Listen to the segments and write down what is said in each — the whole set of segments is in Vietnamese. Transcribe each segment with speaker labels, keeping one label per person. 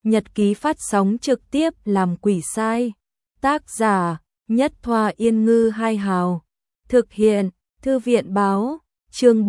Speaker 1: nhật ký phát sóng trực tiếp làm quỷ sai. Tác giả, Nhất Thoa Yên Ngư Hai Hào. Thực hiện, Thư viện báo, chương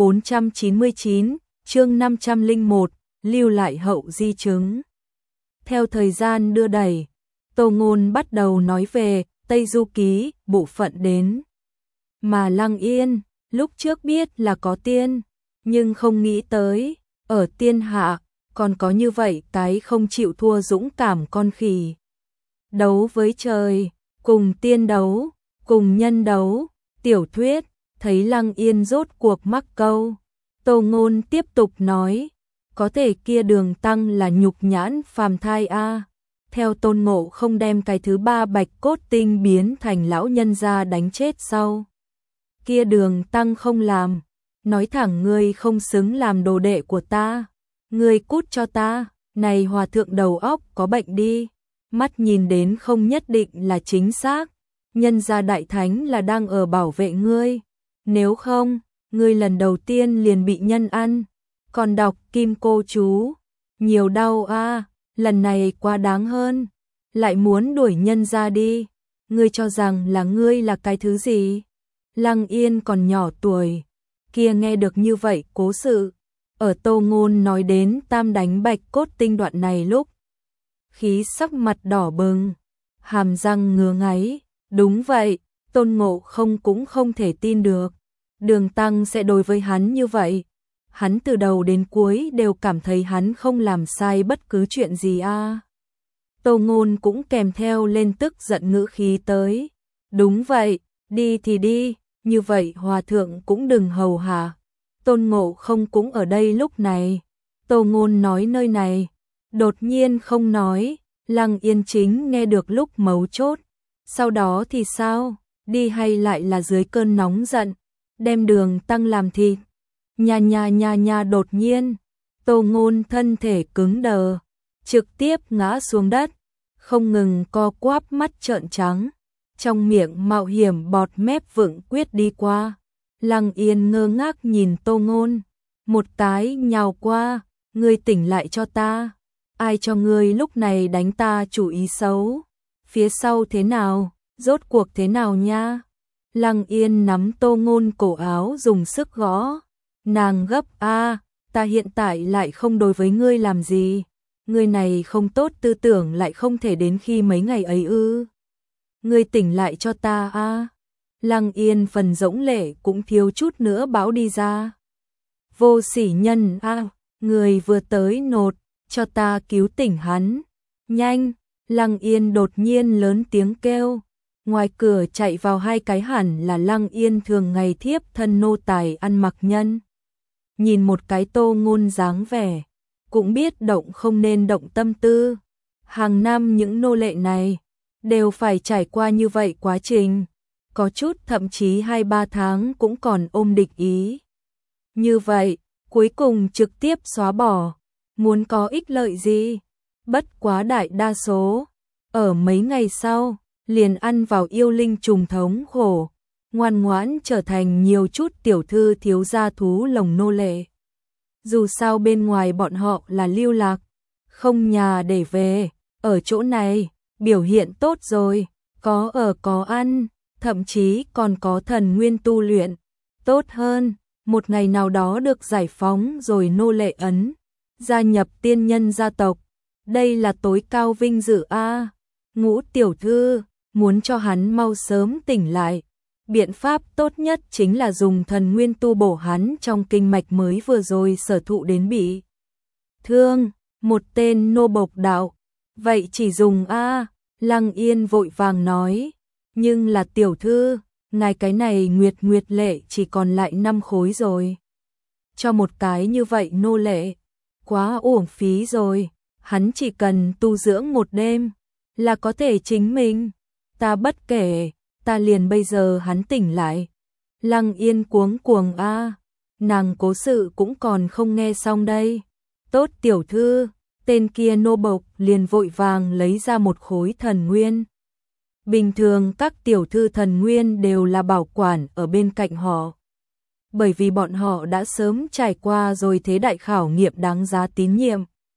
Speaker 1: 499, chương 501, lưu lại hậu di chứng. Theo thời gian đưa đẩy, Tô Ngôn bắt đầu nói về Tây Du Ký, bộ phận đến. Mà Lăng Yên, lúc trước biết là có tiên, nhưng không nghĩ tới, ở tiên hạ, còn có như vậy cái không chịu thua dũng cảm con khỉ. Đấu với trời, cùng tiên đấu, cùng nhân đấu, tiểu thuyết, thấy Lăng Yên rốt cuộc mắc câu. Tô Ngôn tiếp tục nói, có thể kia Đường Tăng là nhục nhãn phàm thai a. Theo Tôn Ngộ không đem cái thứ ba bạch cốt tinh biến thành lão nhân gia đánh chết sau. Kia Đường Tăng không làm, nói thẳng ngươi không xứng làm đồ đệ của ta. Ngươi cút cho ta, này hòa thượng đầu óc có bệnh đi. Mắt nhìn đến không nhất định là chính xác. Nhân gia đại thánh là đang ở bảo vệ ngươi. Nếu không, ngươi lần đầu tiên liền bị nhân ăn. Còn đọc kim cô chú, nhiều đau a, lần này quá đáng hơn. Lại muốn đuổi nhân gia đi. Ngươi cho rằng là ngươi là cái thứ gì? Lăng Yên còn nhỏ tuổi, kia nghe được như vậy cố sự. Ở Tô Ngôn nói đến tam đánh bạch cốt tinh đoạn này lúc, khí sắc mặt đỏ bừng, hàm răng ngứa ngáy. Đúng vậy, Tôn Ngộ không cũng không thể tin được. Đường Tăng sẽ đối với hắn như vậy. Hắn từ đầu đến cuối đều cảm thấy hắn không làm sai bất cứ chuyện gì a. Tô Ngôn cũng kèm theo lên tức giận ngữ khí tới. Đúng vậy, đi thì đi, như vậy hòa thượng cũng đừng hầu hạ. Tôn Ngộ không cũng ở đây lúc này. Tô Ngôn nói nơi này, đột nhiên không nói, Lăng Yên chính nghe được lúc mấu chốt. Sau đó thì sao, đi hay lại là dưới cơn nóng giận, đem Đường Tăng làm thịt. Nha đột nhiên, Tô Ngôn thân thể cứng đờ, trực tiếp ngã xuống đất, không ngừng co quắp mắt trợn trắng, trong miệng mạo hiểm bọt mép vựng quyết đi qua. Lăng Yên ngơ ngác nhìn Tô Ngôn, một cái nhào qua, ngươi tỉnh lại cho ta, ai cho ngươi lúc này đánh ta chủ ý xấu, phía sau thế nào, rốt cuộc thế nào nha? Lăng Yên nắm Tô Ngôn cổ áo dùng sức gõ, nàng gấp a, ta hiện tại lại không đối với ngươi làm gì, ngươi này không tốt tư tưởng lại không thể đến khi mấy ngày ấy ư? Ngươi tỉnh lại cho ta a. Lăng Yên phần rỗng lệ cũng thiếu chút nữa bão đi ra. Vô sỉ nhân a, người vừa tới nột, cho ta cứu tỉnh hắn. Nhanh, Lăng Yên đột nhiên lớn tiếng kêu. Ngoài cửa chạy vào hai cái hẳn là Lăng Yên thường ngày thiếp thân nô tài ăn mặc nhân. Nhìn một cái Tô Ngôn dáng vẻ, cũng biết động không nên động tâm tư. Hàng năm những nô lệ này đều phải trải qua như vậy quá trình. Có chút thậm chí 2-3 tháng cũng còn ôm địch ý. Như vậy, cuối cùng trực tiếp xóa bỏ, muốn có ích lợi gì? Bất quá đại đa số, ở mấy ngày sau, liền ăn vào yêu linh trùng thống khổ, ngoan ngoãn trở thành nhiều chút tiểu thư thiếu gia thú lồng nô lệ. Dù sao bên ngoài bọn họ là lưu lạc, không nhà để về, ở chỗ này, biểu hiện tốt rồi, có ở có ăn. Thậm chí còn có thần nguyên tu luyện, tốt hơn, một ngày nào đó được giải phóng rồi nô lệ ấn, gia nhập tiên nhân gia tộc, đây là tối cao vinh dự a. Ngũ tiểu thư, muốn cho hắn mau sớm tỉnh lại, biện pháp tốt nhất chính là dùng thần nguyên tu bổ hắn trong kinh mạch mới vừa rồi sở thụ đến bị thương, một tên nô bộc đạo, vậy chỉ dùng a. Lăng Yên vội vàng nói. Nhưng là tiểu thư, ngài cái này nguyệt lệ chỉ còn lại 5 khối rồi. Cho một cái như vậy nô lệ, quá uổng phí rồi, hắn chỉ cần tu dưỡng một đêm, là có thể chính mình. Ta bất kể, ta liền bây giờ hắn tỉnh lại. Lăng Yên cuống cuồng a, nàng cố sự cũng còn không nghe xong đây. Tốt tiểu thư, tên kia nô bộc liền vội vàng lấy ra một khối thần nguyên. Bình thường các tiểu thư thần nguyên đều là bảo quản ở bên cạnh họ. Bởi vì bọn họ đã sớm trải qua rồi thế đại khảo nghiệm đáng giá tín nhiệm.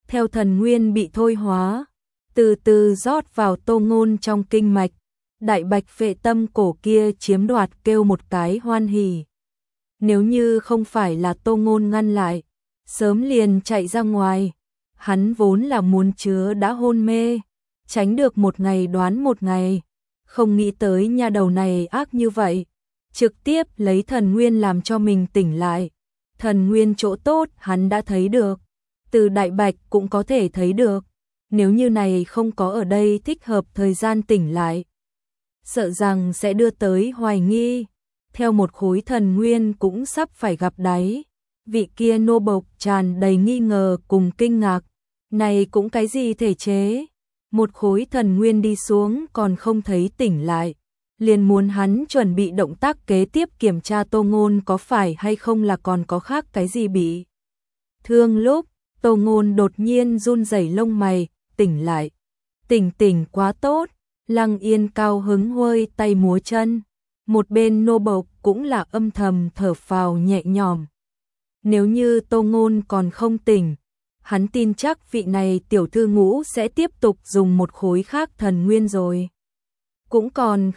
Speaker 1: theo thần nguyên bị thôi hóa, từ từ rót vào Tô Ngôn trong kinh mạch. Đại bạch phệ tâm cổ kia chiếm đoạt kêu một cái hoan hỉ. Nếu như không phải là Tô Ngôn ngăn lại, sớm liền chạy ra ngoài. Hắn vốn là muốn chứa đã hôn mê, tránh được một ngày đoán một ngày. Không nghĩ tới nha đầu này ác như vậy, trực tiếp lấy thần nguyên làm cho mình tỉnh lại. Thần nguyên chỗ tốt hắn đã thấy được, từ đại bạch cũng có thể thấy được. Nếu như này không có ở đây thích hợp thời gian tỉnh lại, sợ rằng sẽ đưa tới hoài nghi. Theo một khối thần nguyên cũng sắp phải gặp đáy. Vị kia nô bộc tràn đầy nghi ngờ cùng kinh ngạc. Này cũng cái gì thể chế? Một khối thần nguyên đi xuống còn không thấy tỉnh lại. Liền muốn hắn chuẩn bị động tác kế tiếp kiểm tra Tô Ngôn có phải hay không là còn có khác cái gì bị thương. Lúc Tô Ngôn đột nhiên run rẩy lông mày, tỉnh lại. Tỉnh quá tốt. Lăng Yên cao hứng huôi tay múa chân. Một bên nô bộc cũng là âm thầm thở phào nhẹ nhõm. Nếu như Tô Ngôn còn không tỉnh, hắn tin chắc vị này tiểu thư ngũ sẽ tiếp tục dùng một khối khác thần nguyên rồi. Cũng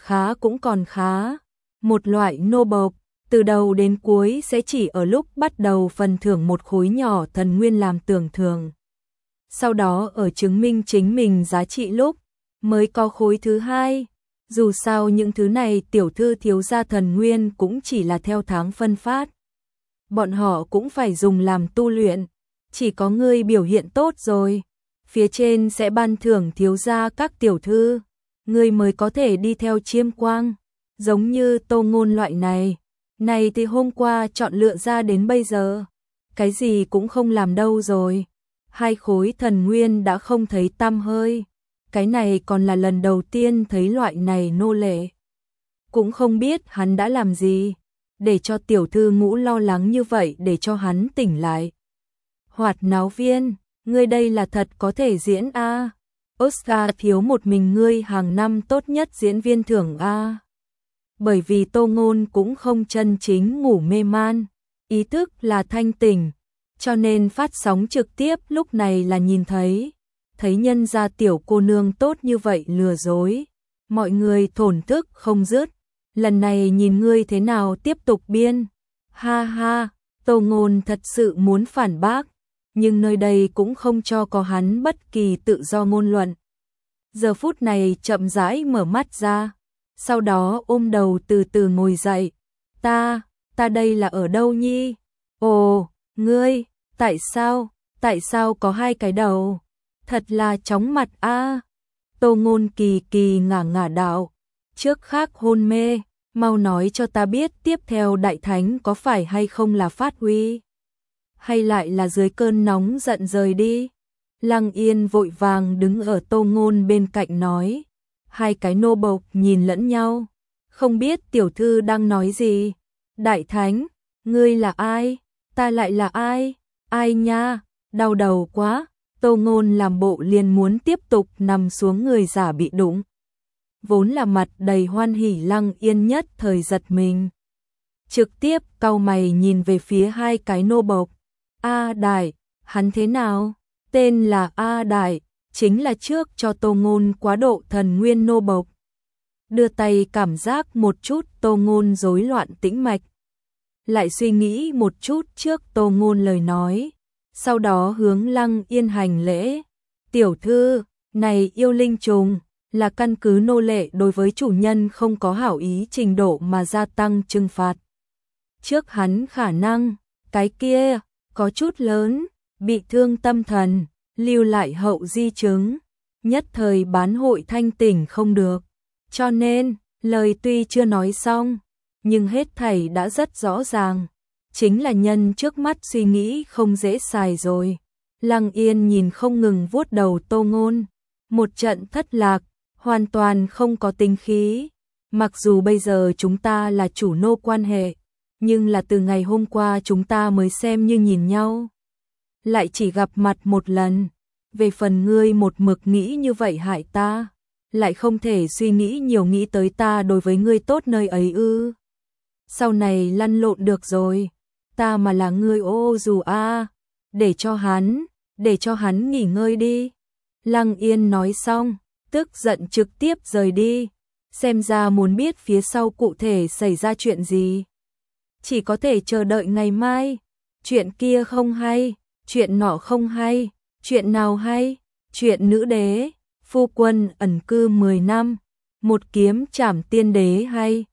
Speaker 1: còn khá. Một loại nô bộc, từ đầu đến cuối sẽ chỉ ở lúc bắt đầu phần thưởng một khối nhỏ thần nguyên làm tưởng thưởng. Sau đó ở chứng minh chính mình giá trị lúc, mới có khối thứ hai. Dù sao những thứ này tiểu thư thiếu gia thần nguyên cũng chỉ là theo tháng phân phát. Bọn họ cũng phải dùng làm tu luyện. Chỉ có ngươi biểu hiện tốt rồi, phía trên sẽ ban thưởng thiếu gia các tiểu thư, ngươi mới có thể đi theo chiêm quang. Giống như Tô Ngôn loại này thì hôm qua chọn lựa ra đến bây giờ, cái gì cũng không làm đâu rồi. 2 khối thần nguyên đã không thấy tăm hơi. Cái này còn là lần đầu tiên thấy loại này nô lệ. Cũng không biết hắn đã làm gì, để cho tiểu thư ngũ lo lắng như vậy để cho hắn tỉnh lại. Hoạt náo viên, ngươi đây là thật có thể diễn a? Oscar thiếu một mình ngươi hàng năm tốt nhất diễn viên thưởng a. Bởi vì Tô Ngôn cũng không chân chính ngủ mê man, ý thức là thanh tỉnh, cho nên phát sóng trực tiếp lúc này là nhìn thấy nhân gia tiểu cô nương tốt như vậy lừa dối, mọi người thổn thức không dứt. Lần này nhìn ngươi thế nào tiếp tục biên. Ha ha, Tô Ngôn thật sự muốn phản bác, nhưng nơi đây cũng không cho có hắn bất kỳ tự do ngôn luận. Giờ phút này chậm rãi mở mắt ra, sau đó ôm đầu từ từ ngồi dậy. Ta đây là ở đâu nhi? Ồ, ngươi, tại sao có 2 cái đầu? Thật là chóng mặt a. Tô Ngôn kỳ kỳ ngả đạo, trước khác hôn mê, mau nói cho ta biết tiếp theo đại thánh có phải hay không là phát huy, hay lại là dưới cơn nóng giận rời đi. Lăng Yên vội vàng đứng ở Tô Ngôn bên cạnh nói. 2 cái nô bộc nhìn lẫn nhau, không biết tiểu thư đang nói gì. Đại thánh, ngươi là ai? Ta lại là ai? Ai nha, đau đầu quá. Tô Ngôn làm bộ liền muốn tiếp tục nằm xuống người giả bị đụng. Vốn là mặt đầy hoan hỉ Lăng Yên nhất thời giật mình. Trực tiếp cau mày nhìn về phía 2 cái nô bộc. A Đại, hắn thế nào? Tên là A Đại, chính là trước cho Tô Ngôn quá độ thần nguyên nô bộc. Đưa tay cảm giác một chút Tô Ngôn rối loạn tĩnh mạch. Lại suy nghĩ một chút trước Tô Ngôn lời nói. Sau đó hướng Lăng Yên hành lễ. Tiểu thư, này yêu linh trùng, là căn cứ nô lệ đối với chủ nhân không có hảo ý trình độ mà gia tăng trừng phạt. Trước hắn khả năng, cái kia, có chút lớn, bị thương tâm thần, lưu lại hậu di chứng, nhất thời bán hội thanh tỉnh không được. Cho nên, lời tuy chưa nói xong, nhưng hết thảy đã rất rõ ràng. Chính là nhân trước mắt suy nghĩ không dễ xài rồi. Lăng Yên nhìn không ngừng vuốt đầu Tô Ngôn, một trận thất lạc, hoàn toàn không có tính khí. Mặc dù bây giờ chúng ta là chủ nô quan hệ, nhưng là từ ngày hôm qua chúng ta mới xem như nhìn nhau. Lại chỉ gặp mặt một lần, về phần ngươi một mực nghĩ như vậy hại ta, lại không thể suy nghĩ nhiều nghĩ tới ta đối với ngươi tốt nơi ấy ư. Sau này lăn lộn được rồi, ta mà là ngươi ô dù a, để cho hắn, để cho hắn nghỉ ngơi đi. Lăng Yên nói xong, tức giận trực tiếp rời đi, xem ra muốn biết phía sau cụ thể xảy ra chuyện gì. Chỉ có thể chờ đợi ngày mai, chuyện kia không hay, chuyện nọ không hay, chuyện nào hay, chuyện nữ đế, phu quân ẩn cư 10 năm, một kiếm trảm tiên đế hay.